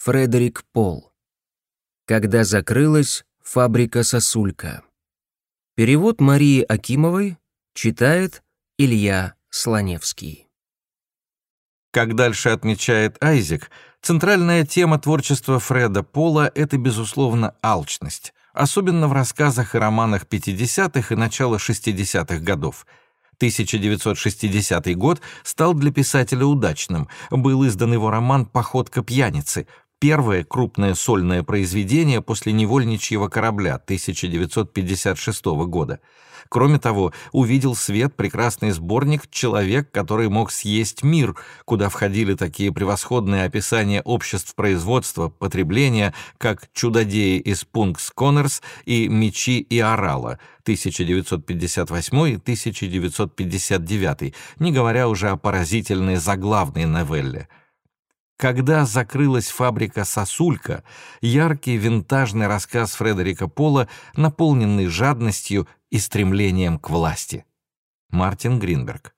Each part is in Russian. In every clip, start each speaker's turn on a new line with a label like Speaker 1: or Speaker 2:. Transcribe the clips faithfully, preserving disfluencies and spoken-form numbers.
Speaker 1: Фредерик Пол. Когда закрылась фабрика «Сосулька». Перевод Марии Акимовой читает Илья Слоневский.
Speaker 2: Как дальше отмечает Айзек, центральная тема творчества Фреда Пола — это, безусловно, алчность, особенно в рассказах и романах пятидесятых и начала шестидесятых годов. тысяча девятьсот шестидесятый год стал для писателя удачным. Был издан его роман «Походка пьяницы», первое крупное сольное произведение после «Невольничьего корабля» тысяча девятьсот пятьдесят шестого года. Кроме того, увидел свет прекрасный сборник «Человек, который мог съесть мир», куда входили такие превосходные описания обществ производства, потребления, как «Чудодеи из Пункс-Коннорс» и «Мечи и орала» тысяча девятьсот пятьдесят восьмой и тысяча девятьсот пятьдесят девятый, не говоря уже о поразительной заглавной новелле. «Когда закрылась фабрика «Сосулька», яркий винтажный рассказ Фредерика Пола, наполненный жадностью и стремлением к власти. Мартин Гринберг.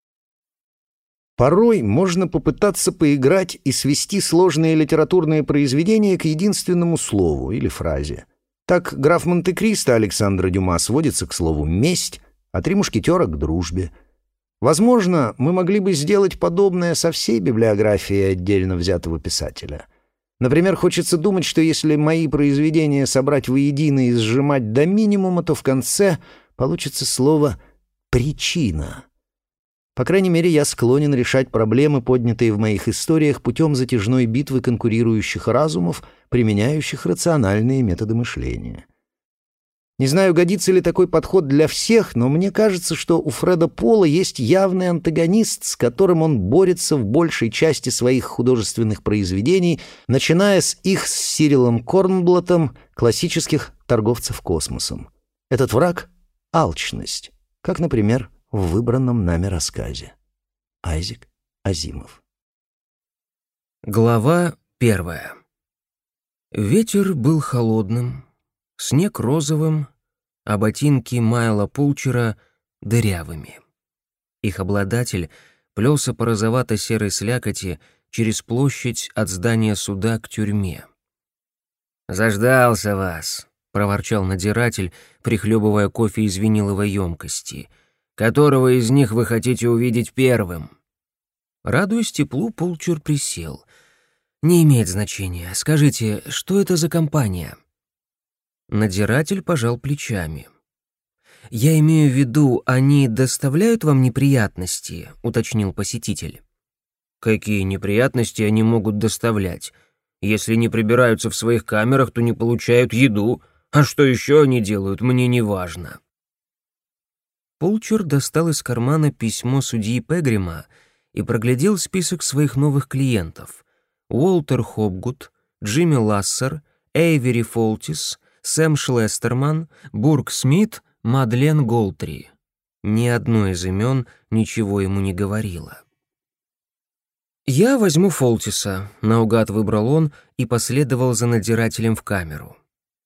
Speaker 3: Порой можно попытаться поиграть и свести сложные литературные произведения к единственному слову или фразе. Так «Граф Монте-Кристо» Александра Дюма сводится к слову «месть», а «Три мушкетера» — к дружбе. Возможно, мы могли бы сделать подобное со всей библиографией отдельно взятого писателя. Например, хочется думать, что если мои произведения собрать воедино и сжимать до минимума, то в конце получится слово «причина». По крайней мере, я склонен решать проблемы, поднятые в моих историях, путем затяжной битвы конкурирующих разумов, применяющих рациональные методы мышления. Не знаю, годится ли такой подход для всех, но мне кажется, что у Фреда Пола есть явный антагонист, с которым он борется в большей части своих художественных произведений, начиная с их с Сирилом Корнблаттом, классических торговцев космосом. Этот враг — алчность, как, например, в выбранном нами рассказе. Айзек Азимов.
Speaker 1: Глава первая. Ветер был холодным, снег розовым, а ботинки Майла Пулчера дырявыми. Их обладатель плелся по розовато-серой слякоти через площадь от здания суда к тюрьме. «Заждался вас», — проворчал надзиратель, прихлебывая кофе из виниловой емкости. «Которого из них вы хотите увидеть первым?» Радуясь теплу, Пулчер присел. «Не имеет значения. Скажите, что это за компания?» Надзиратель пожал плечами. «Я имею в виду, они доставляют вам неприятности?» — уточнил посетитель. «Какие неприятности они могут доставлять? Если не прибираются в своих камерах, то не получают еду. А что еще они делают, мне не важно». Пулчер достал из кармана письмо судьи Пегрима и проглядел список своих новых клиентов. Уолтер Хопгуд, Джимми Лассер, Эйвери Фолтис, Сэм Шлестерман, Бург Смит, Мадлен Голтри. Ни одно из имен ничего ему не говорило. «Я возьму Фолтиса», — наугад выбрал он и последовал за надзирателем в камеру.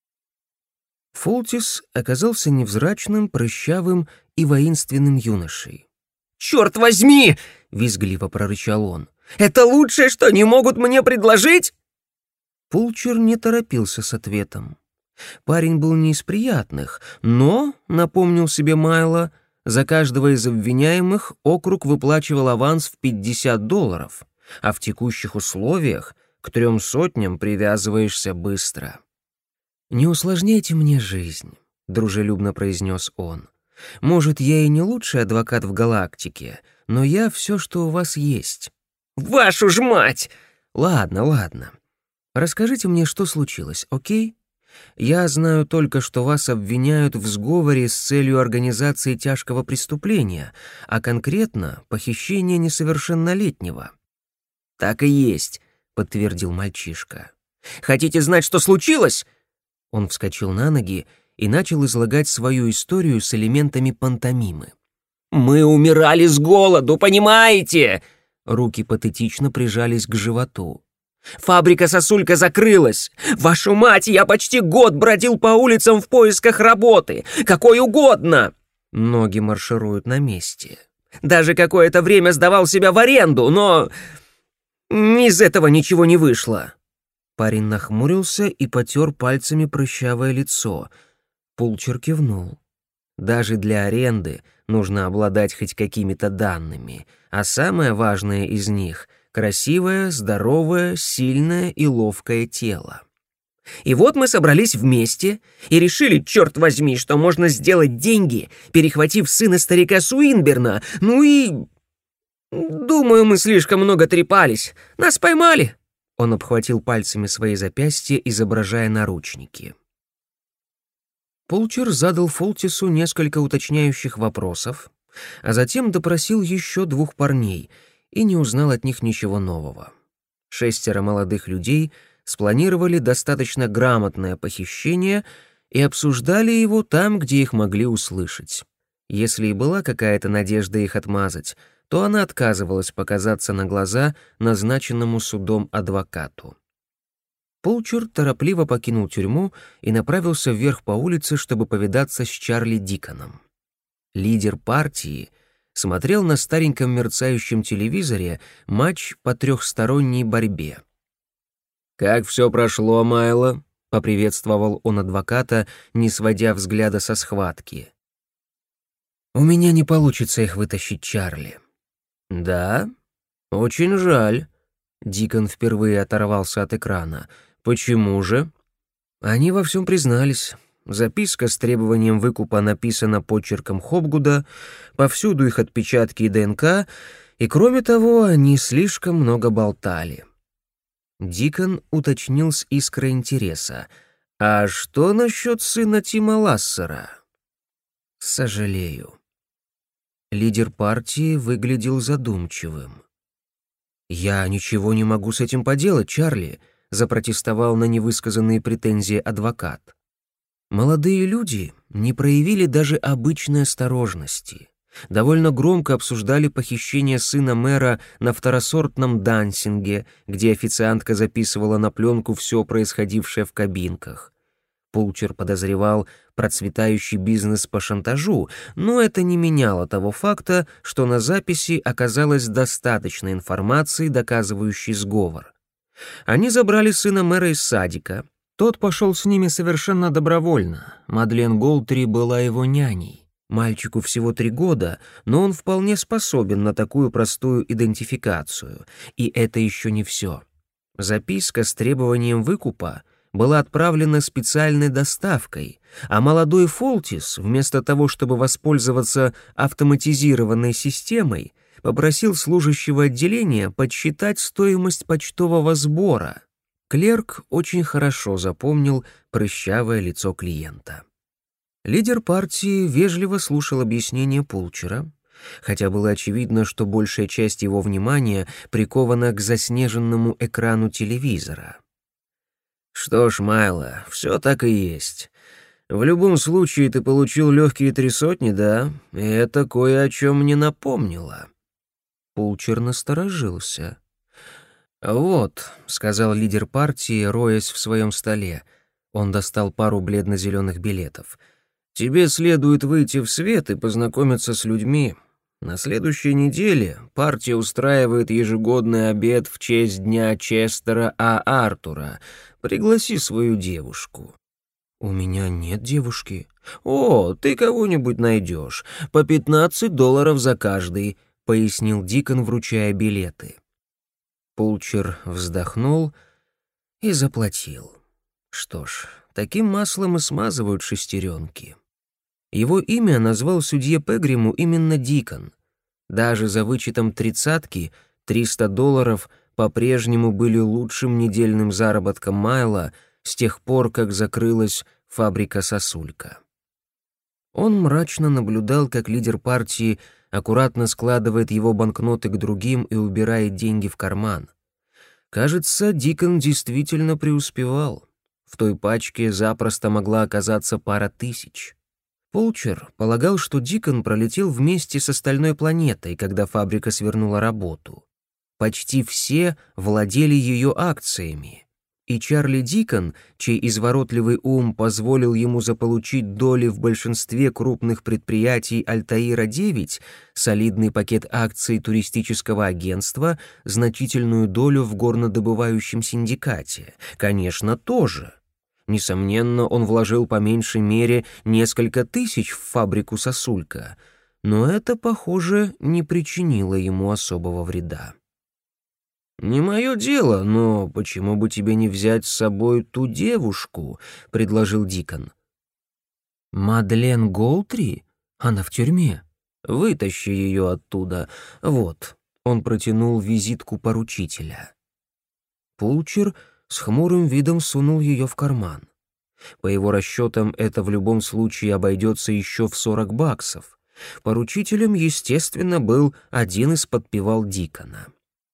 Speaker 1: Фолтис оказался невзрачным, прыщавым и воинственным юношей. «Черт возьми!» — визгливо прорычал он. «Это лучшее, что они могут мне предложить?» Пулчер не торопился с ответом. Парень был не из приятных, но, напомнил себе Майло, за каждого из обвиняемых округ выплачивал аванс в пятьдесят долларов, а в текущих условиях к трем сотням привязываешься быстро. «Не усложняйте мне жизнь», — дружелюбно произнес он. «Может, я и не лучший адвокат в галактике, но я все, что у вас есть». «Вашу ж мать!» «Ладно, ладно. Расскажите мне, что случилось, окей? Я знаю только, что вас обвиняют в сговоре с целью организации тяжкого преступления, а конкретно похищения несовершеннолетнего». «Так и есть», — подтвердил мальчишка. «Хотите знать, что случилось?» Он вскочил на ноги и начал излагать свою историю с элементами пантомимы. «Мы умирали с голоду, понимаете?» Руки патетично прижались к животу. «Фабрика «Сосулька» закрылась! Вашу мать, я почти год бродил по улицам в поисках работы! Какой угодно!» Ноги маршируют на месте. «Даже какое-то время сдавал себя в аренду, но... из этого ничего не вышло». Парень нахмурился и потер пальцами прыщавое лицо. Пулчер кивнул. Даже для аренды нужно обладать хоть какими-то данными, а самое важное из них — красивое, здоровое, сильное и ловкое тело. И вот мы собрались вместе и решили, черт возьми, что можно сделать деньги, перехватив сына старика Суинберна. Ну и... думаю, мы слишком много трепались. Нас поймали. Он обхватил пальцами свои запястья, изображая наручники. Пулчер задал Фолтису несколько уточняющих вопросов, а затем допросил еще двух парней и не узнал от них ничего нового. Шестеро молодых людей спланировали достаточно грамотное похищение и обсуждали его там, где их могли услышать. Если и была какая-то надежда их отмазать, то она отказывалась показаться на глаза назначенному судом адвокату. Пулчер торопливо покинул тюрьму и направился вверх по улице, чтобы повидаться с Чарли Диконом. Лидер партии смотрел на стареньком мерцающем телевизоре матч по трехсторонней борьбе. «Как все прошло, Майло?» — поприветствовал он адвоката, не сводя взгляда со схватки. «У меня не получится их вытащить, Чарли». «Да? Очень жаль». Дикон впервые оторвался от экрана. «Почему же?» Они во всем признались. Записка с требованием выкупа написана почерком Хопгуда, повсюду их отпечатки и ДНК, и, кроме того, они слишком много болтали. Дикон уточнил с искрой интереса. «А что насчет сына Тима Лассера?» «Сожалею». Лидер партии выглядел задумчивым. «Я ничего не могу с этим поделать, Чарли», — запротестовал на невысказанные претензии адвокат. Молодые люди не проявили даже обычной осторожности. Довольно громко обсуждали похищение сына мэра на второсортном дансинге, где официантка записывала на пленку все происходившее в кабинках. Пулчер подозревал процветающий бизнес по шантажу, но это не меняло того факта, что на записи оказалось достаточно информации, доказывающей сговор. Они забрали сына мэра из садика. Тот пошел с ними совершенно добровольно. Мадлен Голтри была его няней. Мальчику всего три года, но он вполне способен на такую простую идентификацию. И это еще не все. Записка с требованием выкупа была отправлена специальной доставкой, а молодой Фолтис, вместо того, чтобы воспользоваться автоматизированной системой, попросил служащего отделения подсчитать стоимость почтового сбора. Клерк очень хорошо запомнил прыщавое лицо клиента. Лидер партии вежливо слушал объяснения Пулчера, хотя было очевидно, что большая часть его внимания прикована к заснеженному экрану телевизора. «Что ж, Майло, все так и есть. В любом случае ты получил легкие три сотни, да? И это кое о чем мне напомнило». Пулчер насторожился. «Вот», — сказал лидер партии, роясь в своем столе. Он достал пару бледно-зеленых билетов. «Тебе следует выйти в свет и познакомиться с людьми. На следующей неделе партия устраивает ежегодный обед в честь дня Честера А. Артура. Пригласи свою девушку». «У меня нет девушки». «О, ты кого-нибудь найдешь. По пятнадцать долларов за каждый», — пояснил Дикон, вручая билеты. Пулчер вздохнул и заплатил. Что ж, таким маслом и смазывают шестеренки. Его имя назвал судье Пегриму именно Дикон. Даже за вычетом тридцатки триста долларов по-прежнему были лучшим недельным заработком Майла с тех пор, как закрылась фабрика сосулька. Он мрачно наблюдал, как лидер партии аккуратно складывает его банкноты к другим и убирает деньги в карман. Кажется, Дикон действительно преуспевал. В той пачке запросто могла оказаться пара тысяч. Пулчер полагал, что Дикон пролетел вместе с остальной планетой, когда фабрика свернула работу. Почти все владели ее акциями. И Чарли Дикон, чей изворотливый ум позволил ему заполучить доли в большинстве крупных предприятий Альтаира-девять, солидный пакет акций туристического агентства, значительную долю в горнодобывающем синдикате, конечно, тоже. Несомненно, он вложил по меньшей мере несколько тысяч в фабрику сосулька, но это, похоже, не причинило ему особого вреда. «Не мое дело, но почему бы тебе не взять с собой ту девушку?» — предложил Дикон. «Мадлен Голтри? Она в тюрьме. Вытащи ее оттуда. Вот». Он протянул визитку поручителя. Пулчер с хмурым видом сунул ее в карман. По его расчетам, это в любом случае обойдется еще в сорок баксов. Поручителем, естественно, был один из подпевал Дикона.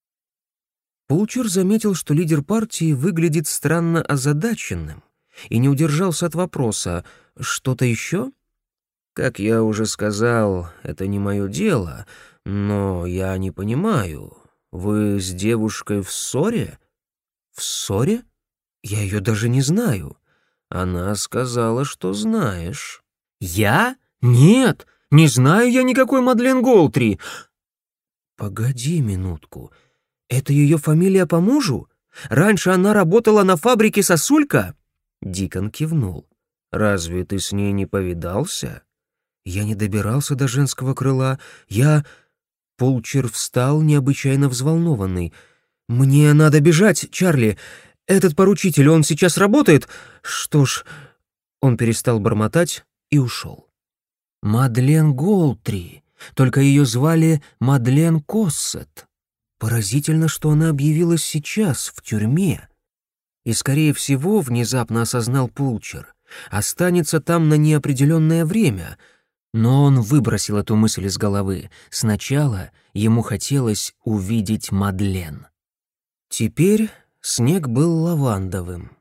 Speaker 1: Пулчер заметил, что лидер партии выглядит странно озадаченным, и не удержался от вопроса: «Что-то еще?» «Как я уже сказал, это не мое дело, но я не понимаю, вы с девушкой в ссоре?» «В ссоре? Я ее даже не знаю». «Она сказала, что знаешь». «Я? Нет, не знаю я никакой Мадлен Голтри». «Погоди минутку. Это ее фамилия по мужу? Раньше она работала на фабрике сосулька?» Дикон кивнул. «Разве ты с ней не повидался?» «Я не добирался до женского крыла. Я...» Пулчер встал, необычайно взволнованный. «Мне надо бежать, Чарли. Этот поручитель, он сейчас работает? Что ж...» Он перестал бормотать и ушел. Мадлен Голтри. Только ее звали Мадлен Коссет. Поразительно, что она объявилась сейчас, в тюрьме. И, скорее всего, внезапно осознал Пулчер, останется там на неопределенное время. Но он выбросил эту мысль из головы. Сначала ему хотелось увидеть Мадлен. Теперь снег был лавандовым.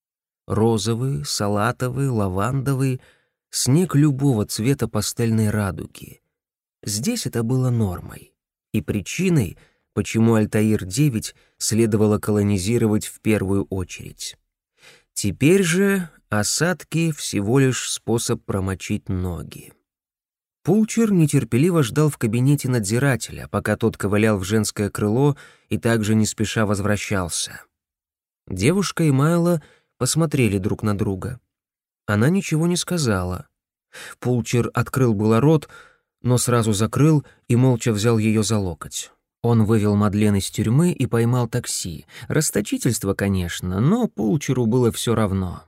Speaker 1: Розовый, салатовый, лавандовый, снег любого цвета пастельной радуги. Здесь это было нормой. И причиной, почему Альтаир-девять следовало колонизировать в первую очередь. Теперь же осадки — всего лишь способ промочить ноги. Пулчер нетерпеливо ждал в кабинете надзирателя, пока тот ковылял в женское крыло и также не спеша возвращался. Девушка и Майло посмотрели друг на друга. Она ничего не сказала. Пулчер открыл было рот, но сразу закрыл и молча взял ее за локоть. Он вывел Мадлен из тюрьмы и поймал такси. Расточительство, конечно, но Пулчеру было все равно.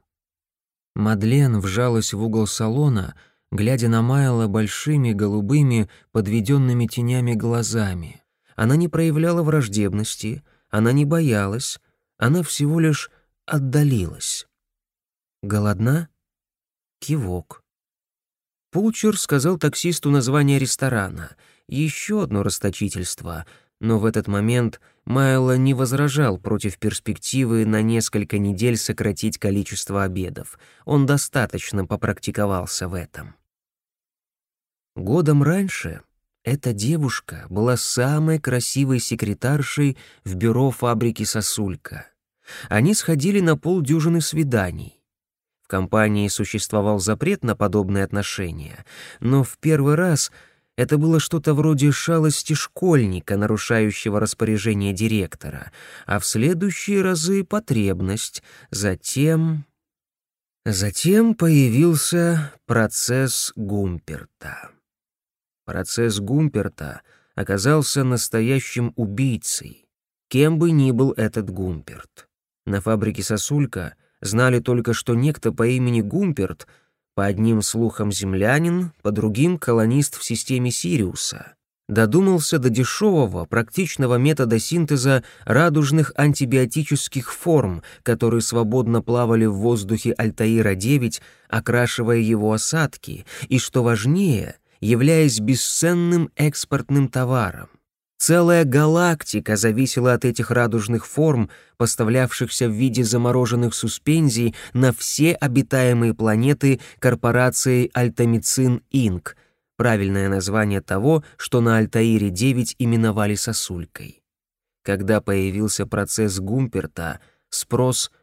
Speaker 1: Мадлен вжалась в угол салона, глядя на Майло большими голубыми, подведенными тенями глазами. Она не проявляла враждебности, она не боялась, она всего лишь отдалилась. «Голодна?» Кивок. Пулчер сказал таксисту название ресторана. Еще одно расточительство, но в этот момент Майло не возражал против перспективы на несколько недель сократить количество обедов. Он достаточно попрактиковался в этом. Годом раньше эта девушка была самой красивой секретаршей в бюро фабрики «Сосулька». Они сходили на полдюжины свиданий. В компании существовал запрет на подобные отношения, но в первый раз это было что-то вроде шалости школьника, нарушающего распоряжение директора, а в следующие разы — потребность. Затем... Затем появился процесс Гумперта. Процесс Гумперта оказался настоящим убийцей, кем бы ни был этот Гумперт. На фабрике «Сосулька» знали только, что некто по имени Гумперт, по одним слухам землянин, по другим колонист в системе Сириуса, додумался до дешевого, практичного метода синтеза радужных антибиотических форм, которые свободно плавали в воздухе Альтаира-девять, окрашивая его осадки, и, что важнее, являясь бесценным экспортным товаром. Целая галактика зависела от этих радужных форм, поставлявшихся в виде замороженных суспензий на все обитаемые планеты корпорации Альтамицин инк, правильное название того, что на Альтаире-девять именовали сосулькой. Когда появился процесс Гумперта, спрос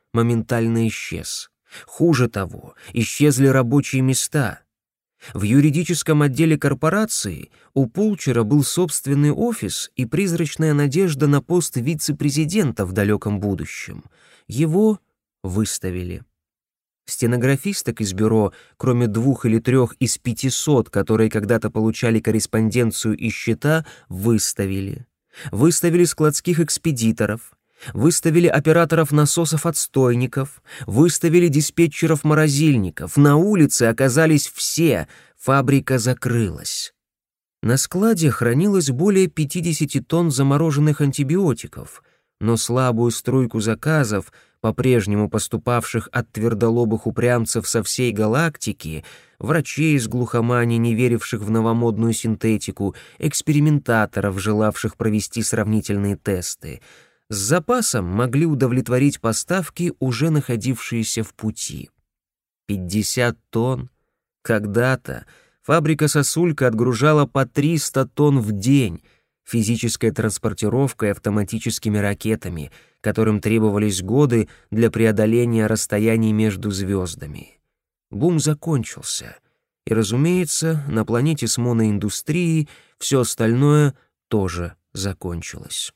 Speaker 1: моментально исчез. Хуже того, исчезли рабочие места. В юридическом отделе корпорации у Пулчера был собственный офис и призрачная надежда на пост вице-президента в далеком будущем. Его выставили. Стенографисток из бюро, кроме двух или трех из пятисот, которые когда-то получали корреспонденцию и счета, выставили. Выставили складских экспедиторов, выставили операторов насосов-отстойников, выставили диспетчеров-морозильников. На улице оказались все, фабрика закрылась. На складе хранилось более пятьдесят тонн замороженных антибиотиков, но слабую струйку заказов, по-прежнему поступавших от твердолобых упрямцев со всей галактики, врачей из глухомани, не веривших в новомодную синтетику, экспериментаторов, желавших провести сравнительные тесты, с запасом могли удовлетворить поставки, уже находившиеся в пути. пятьдесят тонн. Когда-то фабрика «Сосулька» отгружала по триста тонн в день физической транспортировкой автоматическими ракетами, которым требовались годы для преодоления расстояний между звездами. Бум закончился, и, разумеется, на планете с моноиндустрией все остальное тоже закончилось.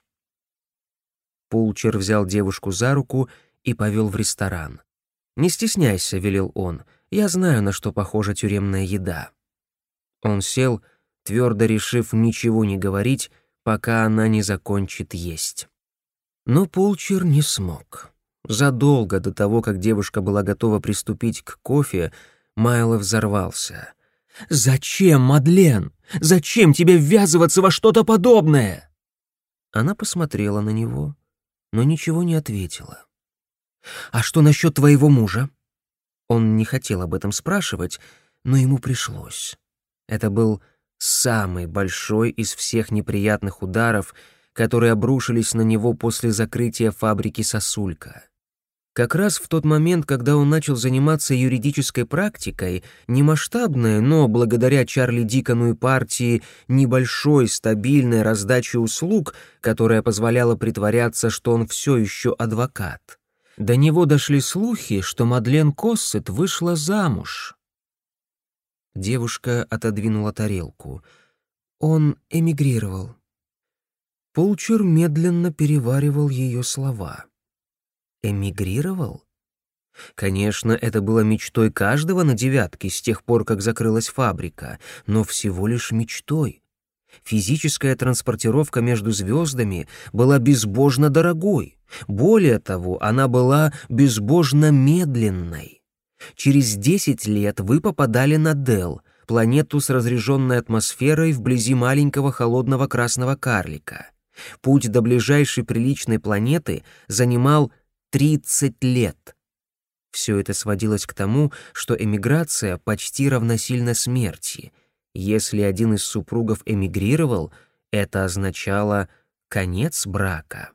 Speaker 1: Пулчер взял девушку за руку и повел в ресторан. «Не стесняйся», — велел он, — «я знаю, на что похожа тюремная еда». Он сел, твердо решив ничего не говорить, пока она не закончит есть. Но Пулчер не смог. Задолго до того, как девушка была готова приступить к кофе, Майло взорвался. «Зачем, Мадлен? Зачем тебе ввязываться во что-то подобное?» Она посмотрела на него, но ничего не ответила. «А что насчет твоего мужа?» Он не хотел об этом спрашивать, но ему пришлось. Это был самый большой из всех неприятных ударов, которые обрушились на него после закрытия фабрики «Сосулька». Как раз в тот момент, когда он начал заниматься юридической практикой, немасштабной, но благодаря Чарли Дикону и партии небольшой стабильной раздачи услуг, которая позволяла притворяться, что он все еще адвокат, до него дошли слухи, что Мадлен Коссет вышла замуж. Девушка отодвинула тарелку. Он эмигрировал. Пулчер медленно переваривал ее слова. Эмигрировал? Конечно, это было мечтой каждого на девятке с тех пор, как закрылась фабрика, но всего лишь мечтой. Физическая транспортировка между звездами была безбожно дорогой. Более того, она была безбожно медленной. Через десять лет вы попадали на Дел, планету с разреженной атмосферой вблизи маленького холодного красного карлика. Путь до ближайшей приличной планеты занимал тридцать лет. Все это сводилось к тому, что эмиграция почти равносильна смерти. Если один из супругов эмигрировал, это означало конец брака.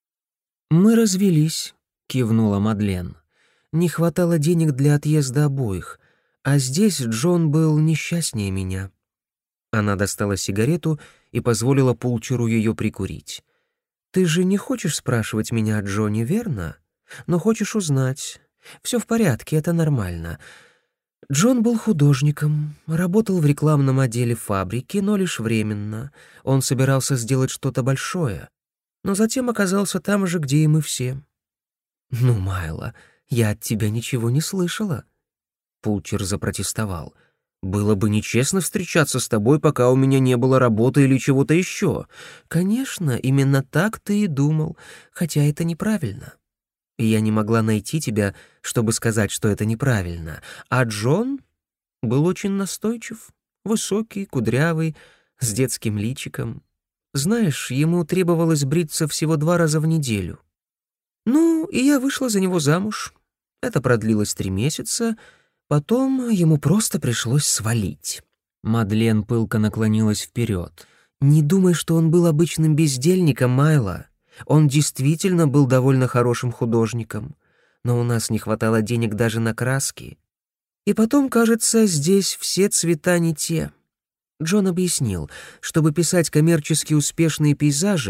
Speaker 1: «Мы развелись», — кивнула Мадлен. «Не хватало денег для отъезда обоих, а здесь Джон был несчастнее меня». Она достала сигарету и позволила Пулчеру ее прикурить. «Ты же не хочешь спрашивать меня о Джоне, верно? Но хочешь узнать. Все в порядке, это нормально. Джон был художником, работал в рекламном отделе фабрики, но лишь временно. Он собирался сделать что-то большое, но затем оказался там же, где и мы все». «Ну, Майло, я от тебя ничего не слышала». Пулчер запротестовал. «Было бы нечестно встречаться с тобой, пока у меня не было работы или чего-то еще». «Конечно, именно так ты и думал, хотя это неправильно. И я не могла найти тебя, чтобы сказать, что это неправильно. А Джон был очень настойчив, высокий, кудрявый, с детским личиком. Знаешь, ему требовалось бриться всего два раза в неделю. Ну, и я вышла за него замуж. Это продлилось три месяца, потом ему просто пришлось свалить». Мадлен пылко наклонилась вперед. «Не думай, что он был обычным бездельником, Майло. Он действительно был довольно хорошим художником, но у нас не хватало денег даже на краски. И потом, кажется, здесь все цвета не те. Джон объяснил, чтобы писать коммерчески успешные пейзажи,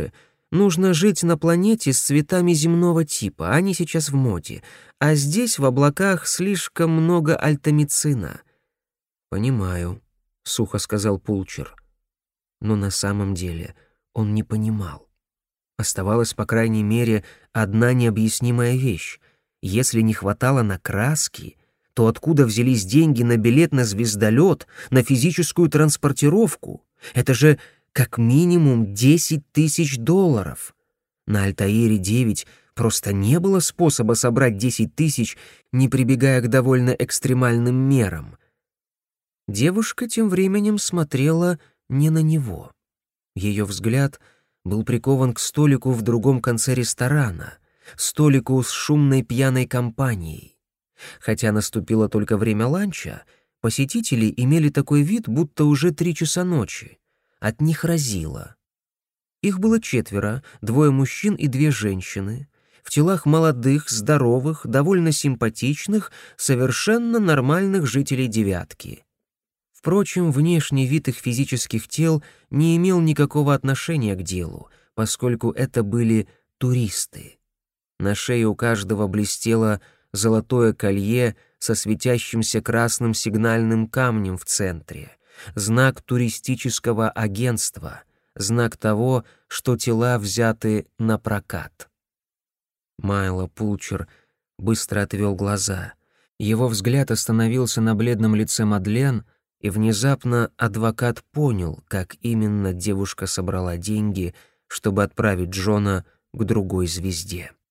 Speaker 1: Нужно жить на планете с цветами земного типа, они сейчас в моде, а здесь в облаках слишком много альтамицина». «Понимаю», — сухо сказал Пулчер. Но на самом деле он не понимал. Оставалась, по крайней мере, одна необъяснимая вещь. Если не хватало на краски, то откуда взялись деньги на билет на звездолет, на физическую транспортировку? Это же как минимум десять тысяч долларов. На Альтаире девять просто не было способа собрать десять тысяч, не прибегая к довольно экстремальным мерам. Девушка тем временем смотрела не на него. Ее взгляд был прикован к столику в другом конце ресторана, столику с шумной пьяной компанией. Хотя наступило только время ланча, посетители имели такой вид, будто уже три часа ночи. От них разило. Их было четверо, двое мужчин и две женщины, в телах молодых, здоровых, довольно симпатичных, совершенно нормальных жителей «девятки». Впрочем, внешний вид их физических тел не имел никакого отношения к делу, поскольку это были туристы. На шее у каждого блестело золотое колье со светящимся красным сигнальным камнем в центре, знак туристического агентства, знак того, что тела взяты на прокат. Майло Пулчер быстро отвел глаза. Его взгляд остановился на бледном лице Мадлен, и внезапно адвокат понял, как именно девушка собрала деньги, чтобы отправить Джона к другой звезде.